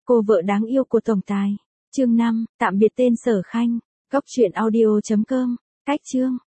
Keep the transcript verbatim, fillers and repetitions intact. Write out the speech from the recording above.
Cô vợ đáng yêu của tổng tài. Chương năm, tạm biệt tên Sở Khanh. Góc truyện audio chấm com. Cách chương.